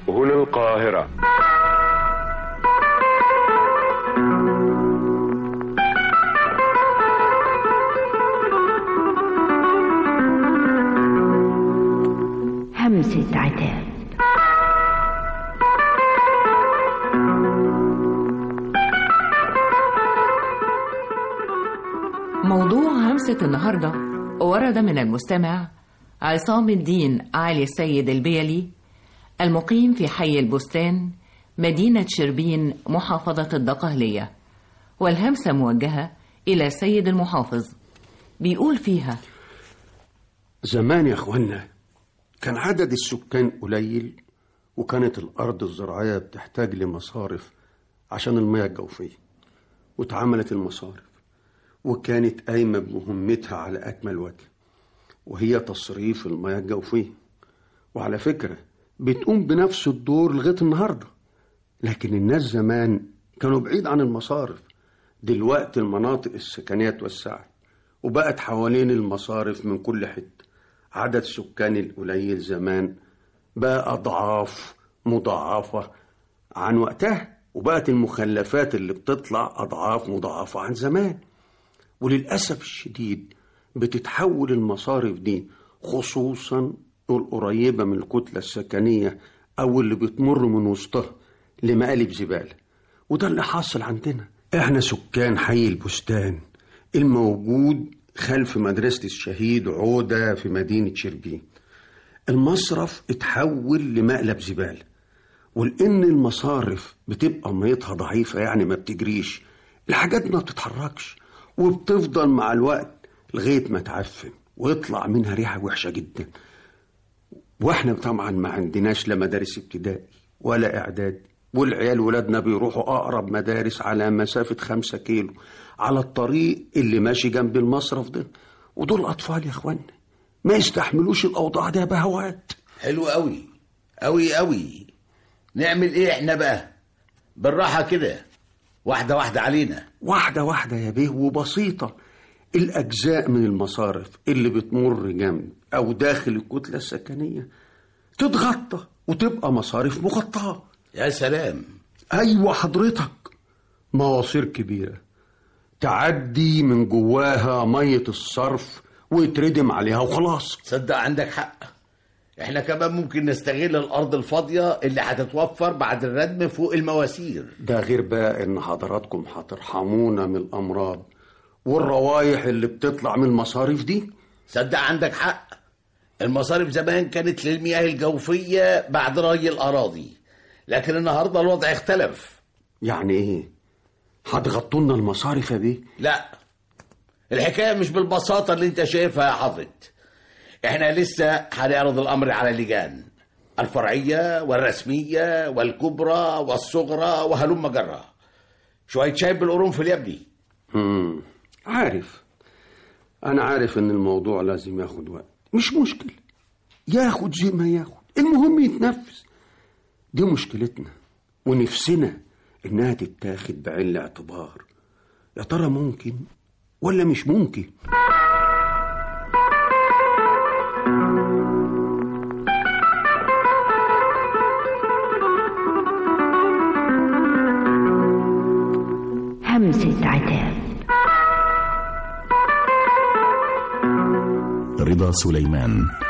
هنا القاهرة. همسة عتاب. موضوع همسة النهاردة ورد من المستمع عصام الدين علي السيد البيلي، المقيم في حي البستان، مدينة شربين، محافظة الدقهلية، والهمسة موجهة إلى السيد المحافظ. بيقول فيها: زمان يا أخوانا كان عدد السكان قليل، وكانت الأرض الزراعية بتحتاج لمصارف عشان المياه الجوفية، واتعملت المصارف وكانت قايمة بمهمتها على أكمل وجه، وهي تصريف المياه الجوفية. وعلى فكرة بتقوم بنفس الدور لغاية النهاردة. لكن الناس زمان كانوا بعيد عن المصارف. دلوقتي المناطق السكنية اتوسعت وبقت حوالين المصارف من كل حتة. عدد سكان القليل زمان بقى أضعاف مضاعفة عن وقتها، وبقت المخلفات اللي بتطلع أضعاف مضاعفة عن زمان. وللأسف الشديد بتتحول المصارف دي، خصوصا القريبة من الكتلة السكنية أو اللي بتمر من وسطها، لمقالب زبالة. وده اللي حاصل عندنا. احنا سكان حي البستان الموجود خلف مدرسة الشهيد عودة في مدينة شربين. المصرف اتحول لمقلب زبالة، ولأن المصارف بتبقى ميتها ضعيفة، يعني ما بتجريش، الحاجات ما بتتحركش وبتفضل مع الوقت لغاية ما تعفن ويطلع منها ريحة وحشة جدا. واحنا طبعا ما عندناش لا مدارس ابتدائي ولا اعداد، والعيال ولادنا بيروحوا اقرب مدارس على مسافة 5 كيلو على الطريق اللي ماشي جنب المصرف ده. ودول اطفال يا اخوانا ما يستحملوش الاوضاع دي يا بهوات. حلو قوي قوي قوي. نعمل ايه احنا بقى؟ بالراحة كده، واحدة واحدة علينا. واحدة واحدة يا بيه، وبسيطة. الأجزاء من المصارف اللي بتمر جنب أو داخل الكتلة السكنية تتغطى وتبقى مصارف مغطاة. يا سلام. أيوة حضرتك، مواسير كبيرة تعدي من جواها مية الصرف ويتردم عليها وخلاص. صدق عندك حق. احنا كمان ممكن نستغل الأرض الفاضية اللي هتتوفر بعد الردم فوق المواسير. ده غير بقى إن حضراتكم هترحمونا من الأمراض والروايح اللي بتطلع من المصارف دي. صدق عندك حق. المصارف زمان كانت للمياه الجوفية بعد ري الأراضي، لكن النهاردة الوضع اختلف. يعني ايه؟ هتغطولنا المصارف يا بيه؟ لا، الحكاية مش بالبساطة اللي انت شايفها يا حافظ. احنا لسه هنعرض الأمر على اللجان الفرعية والرسمية والكبرى والصغرى وهلم جرى. شوية شاي بالقرنفل يا ابني. عارف، أنا عارف إن الموضوع لازم ياخد وقت، مش مشكلة، ياخد زي ما ياخد، المهم يتنفس. دي مشكلتنا ونفسنا إنها تتاخد بعين الاعتبار. يا ترى ممكن ولا مش ممكن؟ همسة عتاب. رضا سليمان.